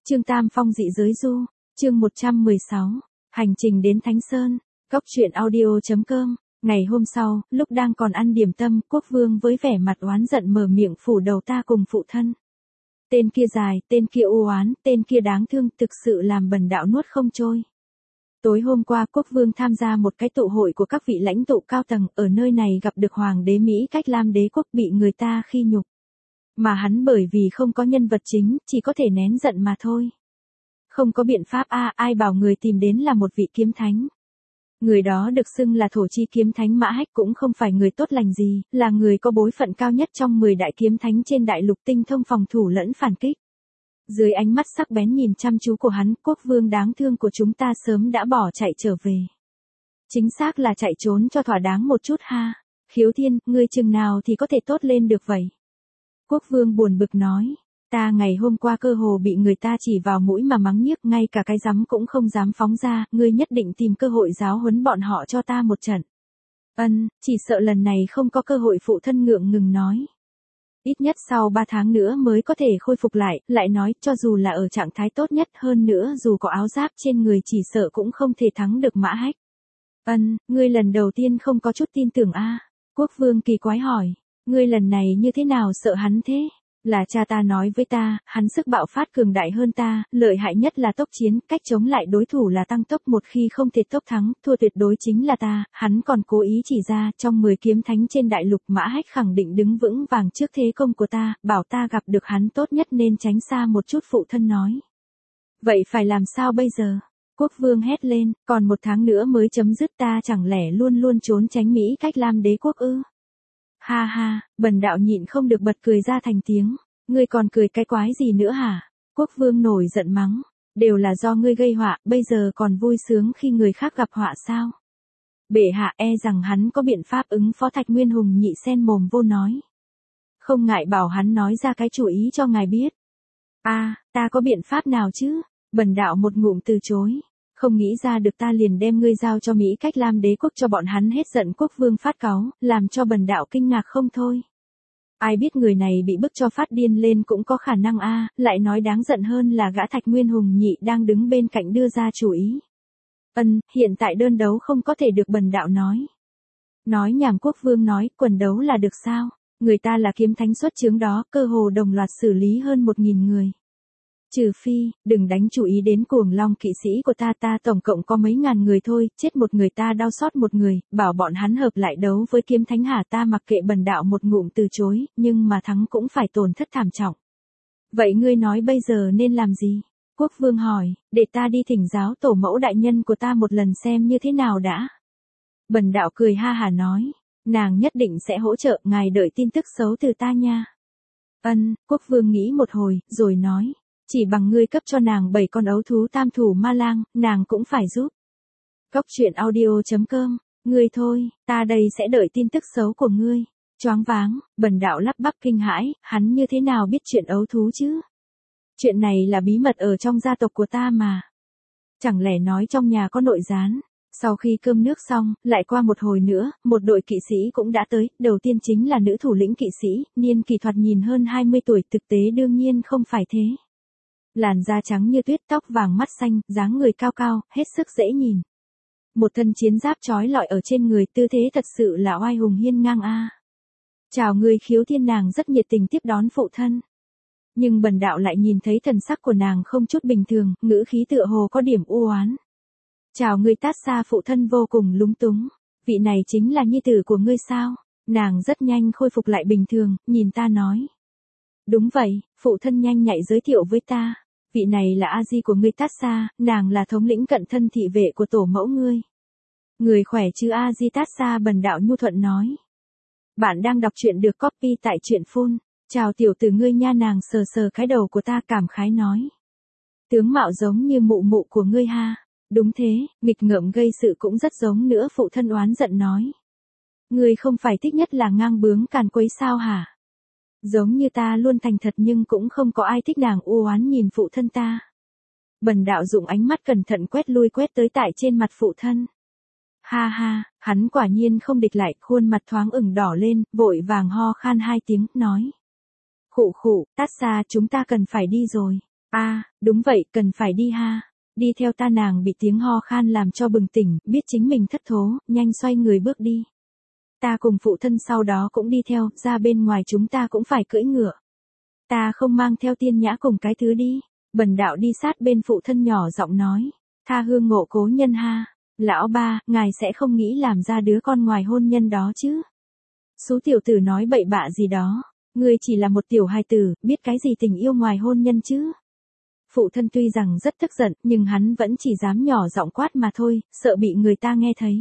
Trương Tam Phong dị giới du, chương 116, hành trình đến Thánh Sơn, Cốc truyện audio.com. Ngày hôm sau, lúc đang còn ăn điểm tâm, Quốc Vương với vẻ mặt oán giận mở miệng phủ đầu ta cùng phụ thân. Tên kia dài, tên kia u oán, tên kia đáng thương, thực sự làm bần đạo nuốt không trôi. Tối hôm qua Quốc Vương tham gia một cái tụ hội của các vị lãnh tụ cao tầng, ở nơi này gặp được Hoàng đế Mỹ Cách Lam đế quốc bị người ta khi nhục. Mà hắn bởi vì không có nhân vật chính, chỉ có thể nén giận mà thôi. Không có biện pháp ai bảo người tìm đến là một vị kiếm thánh. Người đó được xưng là thổ chi kiếm thánh Mã Hách, cũng không phải người tốt lành gì, là người có bối phận cao nhất trong 10 đại kiếm thánh trên đại lục, tinh thông phòng thủ lẫn phản kích. Dưới ánh mắt sắc bén nhìn chăm chú của hắn, Quốc Vương đáng thương của chúng ta sớm đã bỏ chạy trở về. Chính xác là chạy trốn cho thỏa đáng một chút ha. Khiếu Thiên, ngươi chừng nào thì có thể tốt lên được vậy? Quốc Vương buồn bực nói, ta ngày hôm qua cơ hồ bị người ta chỉ vào mũi mà mắng nhiếc, ngay cả cái rắm cũng không dám phóng ra, ngươi nhất định tìm cơ hội giáo huấn bọn họ cho ta một trận. Chỉ sợ lần này không có cơ hội, phụ thân ngượng ngừng nói. Ít nhất sau 3 tháng nữa mới có thể khôi phục lại nói, cho dù là ở trạng thái tốt nhất hơn nữa, dù có áo giáp trên người chỉ sợ cũng không thể thắng được Mã Hách. Ngươi lần đầu tiên không có chút tin tưởng Quốc Vương kỳ quái hỏi, ngươi lần này như thế nào sợ hắn thế? Là cha ta nói với ta, hắn sức bạo phát cường đại hơn ta, lợi hại nhất là tốc chiến, cách chống lại đối thủ là tăng tốc, một khi không thể tốc thắng, thua tuyệt đối chính là ta. Hắn còn cố ý chỉ ra, trong 10 kiếm thánh trên đại lục, Mã Hách khẳng định đứng vững vàng trước thế công của ta, bảo ta gặp được hắn tốt nhất nên tránh xa một chút, phụ thân nói. Vậy phải làm sao bây giờ? Quốc Vương hét lên, còn 1 tháng nữa mới chấm dứt, ta chẳng lẽ luôn luôn trốn tránh Mỹ Cách Lam đế quốc ư? Ha ha, bần đạo nhịn không được bật cười ra thành tiếng. Ngươi còn cười cái quái gì nữa hả? Quốc Vương nổi giận mắng, đều là do ngươi gây họa, bây giờ còn vui sướng khi người khác gặp họa sao? Bệ hạ rằng hắn có biện pháp ứng phó. Thạch Nguyên Hùng nhị sen mồm vô nói. Không ngại bảo hắn nói ra cái chủ ý cho ngài biết. Ta có biện pháp nào chứ? Bần đạo một ngụm từ chối. Không nghĩ ra được, ta liền đem ngươi giao cho Mỹ Cách Lam đế quốc cho bọn hắn hết giận. Quốc Vương phát cáu, làm cho bần đạo kinh ngạc không thôi. Ai biết người này bị bức cho phát điên lên cũng có khả năng lại nói đáng giận hơn là gã Thạch Nguyên Hùng nhị đang đứng bên cạnh đưa ra chủ ý. Hiện tại đơn đấu không có thể được, bần đạo nói. Nói nhảm, Quốc Vương nói, quần đấu là được sao? Người ta là kiếm thánh xuất chướng đó, cơ hồ đồng loạt xử lý hơn 1.000 người. Trừ phi, đừng đánh chú ý đến Cuồng Long kỵ sĩ của ta tổng cộng có mấy ngàn người thôi, chết một người ta đau xót một người, bảo bọn hắn hợp lại đấu với kiếm thánh hả? Ta mặc kệ, bần đạo một ngụm từ chối, nhưng mà thắng cũng phải tổn thất thảm trọng. Vậy ngươi nói bây giờ nên làm gì? Quốc Vương hỏi, để ta đi thỉnh giáo tổ mẫu đại nhân của ta một lần xem như thế nào đã. Bần đạo cười ha hả nói, nàng nhất định sẽ hỗ trợ, ngài đợi tin tức xấu từ ta nha. Quốc Vương nghĩ một hồi, rồi nói. Chỉ bằng ngươi cấp cho nàng 7 con ấu thú tam thủ ma lang, nàng cũng phải giúp. Cốc truyện audio.com, ngươi thôi, ta đây sẽ đợi tin tức xấu của ngươi. Choáng váng, bần đạo lắp bắp kinh hãi, hắn như thế nào biết chuyện ấu thú chứ? Chuyện này là bí mật ở trong gia tộc của ta mà. Chẳng lẽ nói trong nhà có nội gián? Sau khi cơm nước xong, lại qua một hồi nữa, một đội kỵ sĩ cũng đã tới, đầu tiên chính là nữ thủ lĩnh kỵ sĩ, niên kỷ thoạt nhìn hơn 20 tuổi, thực tế đương nhiên không phải thế. Làn da trắng như tuyết, tóc vàng mắt xanh, dáng người cao cao, hết sức dễ nhìn. Một thân chiến giáp chói lọi ở trên người, tư thế thật sự là oai hùng hiên ngang Chào người, Khiếu Thiên. Nàng rất nhiệt tình tiếp đón phụ thân. Nhưng bần đạo lại nhìn thấy thần sắc của nàng không chút bình thường, ngữ khí tựa hồ có điểm u oán. Chào người Tát Xa. Phụ thân vô cùng lúng túng. Vị này chính là nhi tử của ngươi sao? Nàng rất nhanh khôi phục lại bình thường, nhìn ta nói. Đúng vậy, phụ thân nhanh nhạy giới thiệu với ta. Vị này là A-di của ngươi Tát Xa, nàng là thống lĩnh cận thân thị vệ của tổ mẫu ngươi. Người khỏe chứ A-di Tát Xa? Bần đạo nhu thuận nói. Bạn đang đọc truyện được copy tại truyện phun. Chào tiểu tử ngươi nha. Nàng sờ sờ cái đầu của ta cảm khái nói. Tướng mạo giống như mụ mụ của ngươi ha. Đúng thế, nghịch ngợm gây sự cũng rất giống nữa, phụ thân oán giận nói. Ngươi không phải thích nhất là ngang bướng càn quấy sao hả? Giống như ta luôn thành thật nhưng cũng không có ai thích. Nàng u oán nhìn phụ thân ta. Bần đạo dùng ánh mắt cẩn thận quét lui quét tới tại trên mặt phụ thân. Ha ha, hắn quả nhiên không địch lại, khuôn mặt thoáng ửng đỏ lên, vội vàng ho khan 2 tiếng, nói. Khụ khụ, Tát Xa, chúng ta cần phải đi rồi. Đúng vậy, cần phải đi ha. Đi theo ta. Nàng bị tiếng ho khan làm cho bừng tỉnh, biết chính mình thất thố, nhanh xoay người bước đi. Ta cùng phụ thân sau đó cũng đi theo, ra bên ngoài chúng ta cũng phải cưỡi ngựa. Ta không mang theo Tiên Nhã cùng cái thứ đi. Bần đạo đi sát bên phụ thân nhỏ giọng nói. Tha hương ngộ cố nhân ha. Lão ba, ngài sẽ không nghĩ làm ra đứa con ngoài hôn nhân đó chứ. Số tiểu tử nói bậy bạ gì đó. Ngươi chỉ là một tiểu hài tử, biết cái gì tình yêu ngoài hôn nhân chứ. Phụ thân tuy rằng rất tức giận, nhưng hắn vẫn chỉ dám nhỏ giọng quát mà thôi, sợ bị người ta nghe thấy.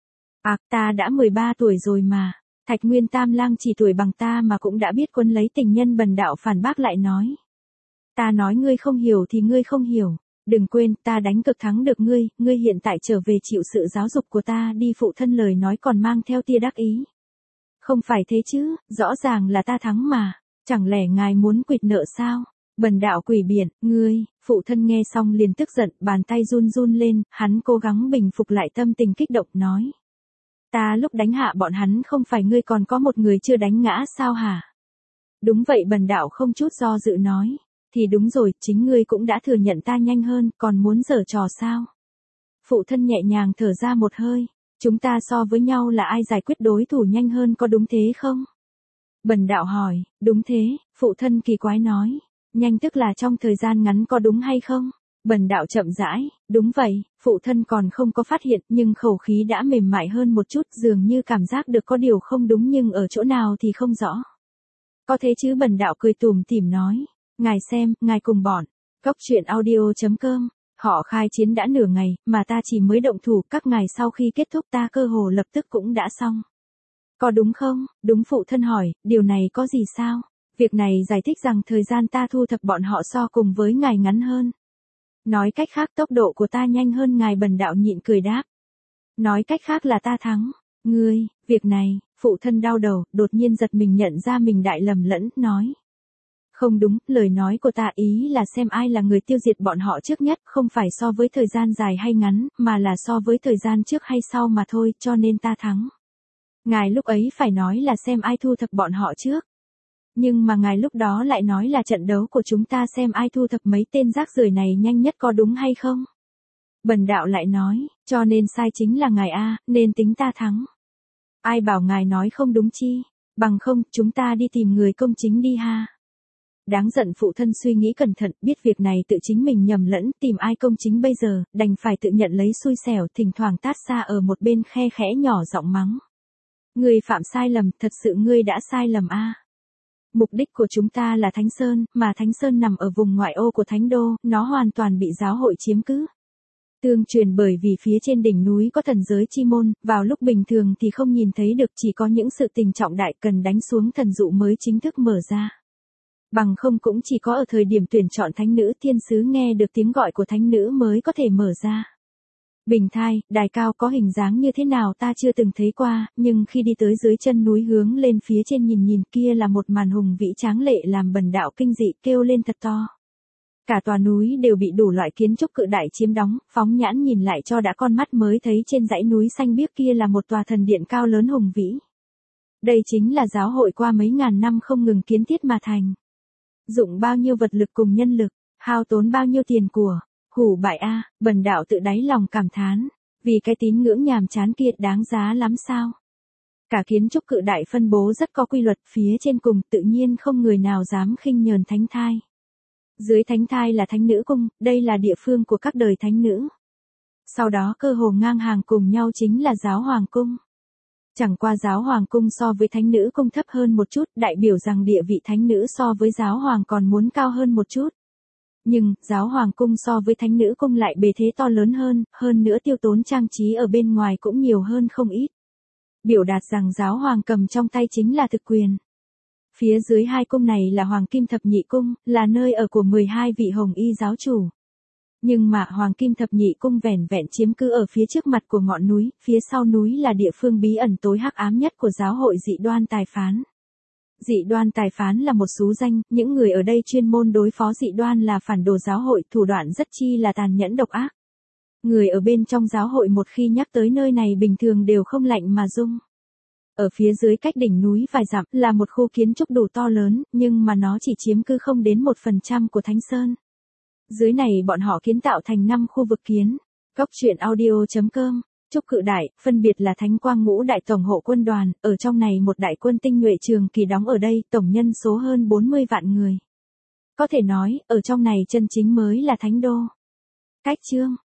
Ta đã 13 tuổi rồi mà. Thạch Nguyên Tam Lang chỉ tuổi bằng ta mà cũng đã biết quân lấy tình nhân. Bần đạo phản bác lại nói. Ta nói ngươi không hiểu thì ngươi không hiểu. Đừng quên, ta đánh cực thắng được ngươi, ngươi hiện tại trở về chịu sự giáo dục của ta đi. Phụ thân lời nói còn mang theo tia đắc ý. Không phải thế chứ, rõ ràng là ta thắng mà. Chẳng lẽ ngài muốn quỵt nợ sao? Bần đạo quỷ biển, ngươi. Phụ thân nghe xong liền tức giận, bàn tay run run lên, hắn cố gắng bình phục lại tâm tình kích động nói. Ta lúc đánh hạ bọn hắn không phải ngươi còn có một người chưa đánh ngã sao hả? Đúng vậy. Bần đạo không chút do dự nói. Thì đúng rồi, chính ngươi cũng đã thừa nhận ta nhanh hơn, còn muốn giở trò sao? Phụ thân nhẹ nhàng thở ra một hơi. Chúng ta so với nhau là ai giải quyết đối thủ nhanh hơn, có đúng thế không? Bần đạo hỏi. Đúng thế. Phụ thân kỳ quái nói. Nhanh tức là trong thời gian ngắn, có đúng hay không? Bần đạo chậm rãi. Đúng vậy. Phụ thân còn không có phát hiện, nhưng khẩu khí đã mềm mại hơn một chút, dường như cảm giác được có điều không đúng, nhưng ở chỗ nào thì không rõ. Có thế chứ? Bần đạo cười tủm tỉm nói. Ngài xem, ngài cùng bọn Cóc Truyện Audio.com, họ khai chiến đã nửa ngày, mà ta chỉ mới động thủ. Các ngài sau khi kết thúc ta cơ hồ lập tức cũng đã xong. Có đúng không? Đúng. Phụ thân hỏi. Điều này có gì sao? Việc này giải thích rằng thời gian ta thu thập bọn họ so cùng với ngài ngắn hơn. Nói cách khác tốc độ của ta nhanh hơn ngài. Bần đạo nhịn cười đáp. Nói cách khác là ta thắng. Ngươi, việc này. Phụ thân đau đầu, đột nhiên giật mình nhận ra mình đại lầm lẫn, nói. Không đúng, lời nói của ta ý là xem ai là người tiêu diệt bọn họ trước nhất, không phải so với thời gian dài hay ngắn, mà là so với thời gian trước hay sau mà thôi, cho nên ta thắng. Ngài lúc ấy phải nói là xem ai thu thập bọn họ trước. Nhưng mà ngài lúc đó lại nói là trận đấu của chúng ta xem ai thu thập mấy tên rác rưởi này nhanh nhất, có đúng hay không? Bần đạo lại nói, cho nên sai chính là ngài nên tính ta thắng. Ai bảo ngài nói không đúng chi? Bằng không, chúng ta đi tìm người công chính đi ha. Đáng giận. Phụ thân suy nghĩ cẩn thận, biết việc này tự chính mình nhầm lẫn, tìm ai công chính bây giờ, đành phải tự nhận lấy xui xẻo, thỉnh thoảng tát xa ở một bên khe khẽ nhỏ giọng mắng. Ngươi phạm sai lầm, thật sự ngươi đã sai lầm Mục đích của chúng ta là Thánh Sơn, mà Thánh Sơn nằm ở vùng ngoại ô của Thánh Đô, nó hoàn toàn bị giáo hội chiếm cứ. Tương truyền bởi vì phía trên đỉnh núi có thần giới chi môn, vào lúc bình thường thì không nhìn thấy được, chỉ có những sự tình trọng đại cần đánh xuống thần dụ mới chính thức mở ra. Bằng không cũng chỉ có ở thời điểm tuyển chọn thánh nữ thiên sứ nghe được tiếng gọi của thánh nữ mới có thể mở ra. Bình thai, đài cao có hình dáng như thế nào ta chưa từng thấy qua, nhưng khi đi tới dưới chân núi hướng lên phía trên nhìn kia là một màn hùng vĩ tráng lệ làm bần đạo kinh dị kêu lên thật to. Cả tòa núi đều bị đủ loại kiến trúc cự đại chiếm đóng, phóng nhãn nhìn lại cho đã con mắt mới thấy trên dãy núi xanh biếc kia là một tòa thần điện cao lớn hùng vĩ. Đây chính là giáo hội qua mấy ngàn năm không ngừng kiến thiết mà thành. Dụng bao nhiêu vật lực cùng nhân lực, hao tốn bao nhiêu tiền của, hủ bại bần đạo tự đáy lòng cảm thán, vì cái tín ngưỡng nhàm chán kia đáng giá lắm sao. Cả kiến trúc cự đại phân bố rất có quy luật, phía trên cùng tự nhiên không người nào dám khinh nhờn thánh thai. Dưới thánh thai là thánh nữ cung, đây là địa phương của các đời thánh nữ. Sau đó cơ hồ ngang hàng cùng nhau chính là giáo hoàng cung. Chẳng qua giáo hoàng cung so với thánh nữ cung thấp hơn một chút, đại biểu rằng địa vị thánh nữ so với giáo hoàng còn muốn cao hơn một chút. Nhưng, giáo hoàng cung so với thánh nữ cung lại bề thế to lớn hơn nữa tiêu tốn trang trí ở bên ngoài cũng nhiều hơn không ít. Biểu đạt rằng giáo hoàng cầm trong tay chính là thực quyền. Phía dưới hai cung này là Hoàng Kim Thập Nhị Cung, là nơi ở của 12 vị hồng y giáo chủ. Nhưng mà Hoàng Kim Thập Nhị Cung vẻn vẹn chiếm cứ ở phía trước mặt của ngọn núi, phía sau núi là địa phương bí ẩn tối hắc ám nhất của giáo hội Dị Đoan Tài Phán. Dị Đoan Tài Phán là một xú danh, những người ở đây chuyên môn đối phó dị đoan là phản đồ giáo hội, thủ đoạn rất chi là tàn nhẫn độc ác. Người ở bên trong giáo hội một khi nhắc tới nơi này bình thường đều không lạnh mà rung. Ở phía dưới cách đỉnh núi vài dặm là một khu kiến trúc đủ to lớn, nhưng mà nó chỉ chiếm cứ không đến 1% của Thánh Sơn. Dưới này bọn họ kiến tạo thành 5 khu vực kiến. Góc truyện audio.com. Trúc Cự Đại, phân biệt là Thánh Quang Ngũ Đại Tổng hộ quân đoàn, ở trong này một đại quân tinh nhuệ trường kỳ đóng ở đây, tổng nhân số hơn 40 vạn người. Có thể nói, ở trong này chân chính mới là Thánh Đô. Cách chương.